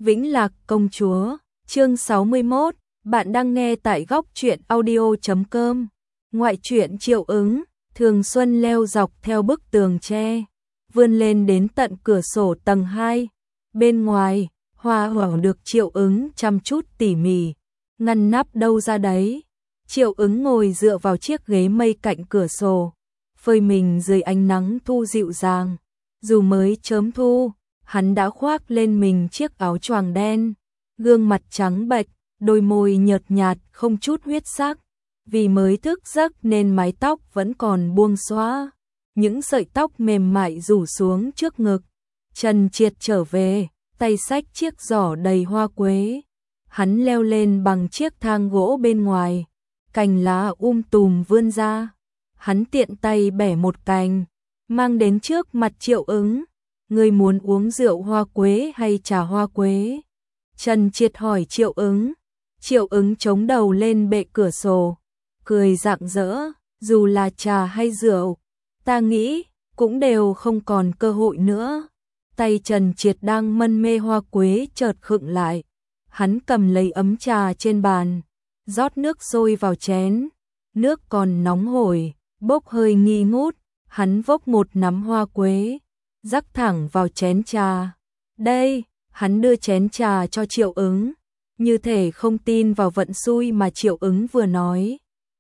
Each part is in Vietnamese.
Vĩnh Lạc công chúa, chương 61, bạn đang nghe tại góc truyện audio.com. Ngoại truyện Triệu Ứng, Thường Xuân leo dọc theo bức tường tre, vươn lên đến tận cửa sổ tầng 2. Bên ngoài, Hoa Hỏa được Triệu Ứng chăm chút tỉ mỉ, ngăn nắp đâu ra đấy. Triệu Ứng ngồi dựa vào chiếc ghế mây cạnh cửa sổ, phơi mình dưới ánh nắng thu dịu dàng. Dù mới chớm thu, hắn đã khoác lên mình chiếc áo choàng đen, gương mặt trắng bệch, đôi môi nhợt nhạt không chút huyết sắc. Vì mới thức giấc nên mái tóc vẫn còn buông xõa, những sợi tóc mềm mại rủ xuống trước ngực. Trần Triệt trở về, tay xách chiếc giỏ đầy hoa quế. Hắn leo lên bằng chiếc thang gỗ bên ngoài, cành lá tùm vươn ra. Hắn tiện tay bẻ một cành, mang đến trước mặt Triệu Ứng. Ngươi muốn uống rượu hoa quế hay trà hoa quế? Trần Triệt hỏi Triệu Ứng. Triệu Ứng chống đầu lên bệ cửa sổ, cười rạng rỡ, dù là trà hay rượu, ta nghĩ cũng đều không còn cơ hội nữa. Tay Trần Triệt đang mân mê hoa quế chợt khựng lại. Hắn cầm lấy ấm trà trên bàn, rót nước sôi vào chén. Nước còn nóng hổi, bốc hơi nghi ngút. Hắn vốc một nắm hoa quế, rắc thẳng vào chén trà. Đây, hắn đưa chén trà cho Triệu Ứng, như thể không tin vào vận xui mà Triệu Ứng vừa nói.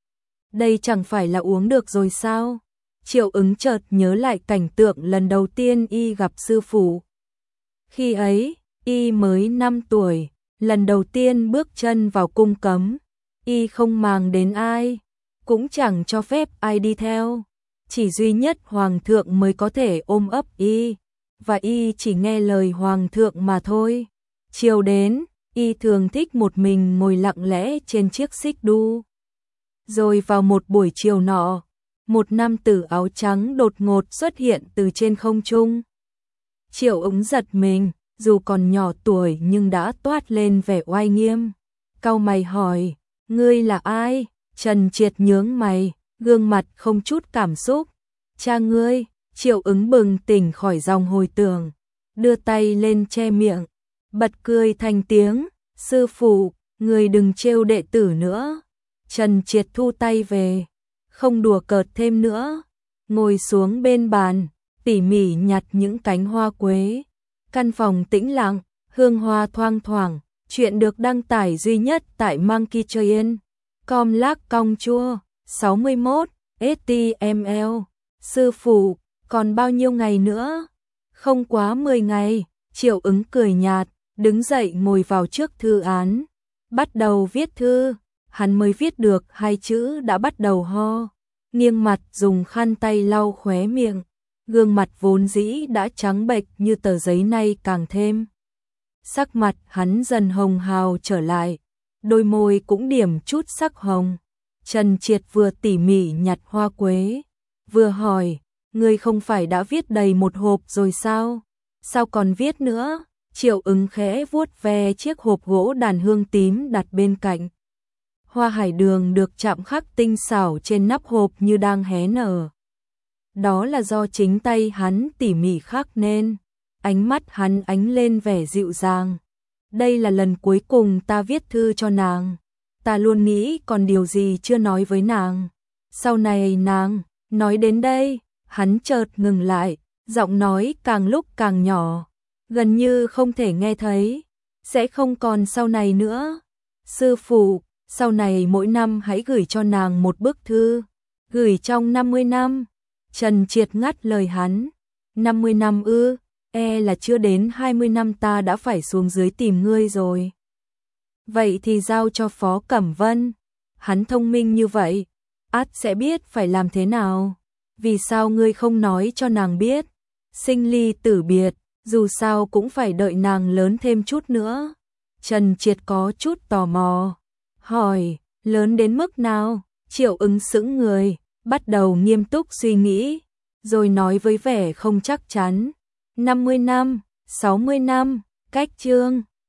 Đây chẳng phải là uống được rồi sao? Triệu Ứng chợt nhớ lại cảnh tượng lần đầu tiên y gặp sư phụ. Khi ấy, y mới 5 tuổi, lần đầu tiên bước chân vào cung cấm, y không màng đến ai, cũng chẳng cho phép ai đi theo. Chỉ duy nhất hoàng thượng mới có thể ôm ấp y, và y chỉ nghe lời hoàng thượng mà thôi. Chiều đến, y thường thích một mình ngồi lặng lẽ trên chiếc xích đu. Rồi vào một buổi chiều nọ, một nam tử áo trắng đột ngột xuất hiện từ trên không trung. Triệu Ứng giật mình, dù còn nhỏ tuổi nhưng đã toát lên vẻ oai nghiêm. Cau mày hỏi, ngươi là ai? Trần Triệt nhướng mày, gương mặt không chút cảm xúc. Cha ngươi. Triệu Ứng bừng tỉnh khỏi dòng hồi tưởng, đưa tay lên che miệng, bật cười thành tiếng. Sư phụ, ngươi đừng trêu đệ tử nữa. Trần Triệt thu tay về, không đùa cợt thêm nữa, ngồi xuống bên bàn, tỉ mỉ nhặt những cánh hoa quế. Căn phòng tĩnh lặng, hương hoa thoang thoảng. Chuyện được đăng tải duy nhất tại monkeytrain.com. Lác cong chua 61 HTML. Sư phụ, còn bao nhiêu ngày nữa? Không quá 10 ngày. Triệu Ứng cười nhạt, đứng dậy ngồi vào trước thư án, bắt đầu viết thư. Hắn mới viết được 2 chữ đã bắt đầu ho, nghiêng mặt dùng khăn tay lau khóe miệng. Gương mặt vốn dĩ đã trắng bệch như tờ giấy nay càng thêm. Sắc mặt hắn dần hồng hào trở lại, đôi môi cũng điểm chút sắc hồng. Trần Triệt vừa tỉ mỉ nhặt hoa quế, vừa hỏi, ngươi không phải đã viết đầy một hộp rồi sao? Sao còn viết nữa? Triệu Ứng khẽ vuốt ve chiếc hộp gỗ đàn hương tím đặt bên cạnh. Hoa hải đường được chạm khắc tinh xảo trên nắp hộp như đang hé nở. Đó là do chính tay hắn tỉ mỉ khắc nên. Ánh mắt hắn ánh lên vẻ dịu dàng. Đây là lần cuối cùng ta viết thư cho nàng. Ta luôn nghĩ còn điều gì chưa nói với nàng. Sau này nàng, nói đến đây, hắn chợt ngừng lại, giọng nói càng lúc càng nhỏ, gần như không thể nghe thấy. Sẽ không còn sau này nữa. Sư phụ, sau này mỗi năm hãy gửi cho nàng một bức thư. Gửi trong 50 năm. Trần Triệt ngắt lời hắn. 50 năm ư? Là chưa đến 20 năm ta đã phải xuống dưới tìm ngươi rồi. Vậy thì giao cho Phó Cẩm Vân. Hắn thông minh như vậy, ắt sẽ biết phải làm thế nào. Vì sao ngươi không nói cho nàng biết? Sinh ly tử biệt, dù sao cũng phải đợi nàng lớn thêm chút nữa. Trần Triệt có chút tò mò, hỏi, lớn đến mức nào? Triệu Ứng sững người, bắt đầu nghiêm túc suy nghĩ, rồi nói với vẻ không chắc chắn. 50 năm, 60 năm, cách chương.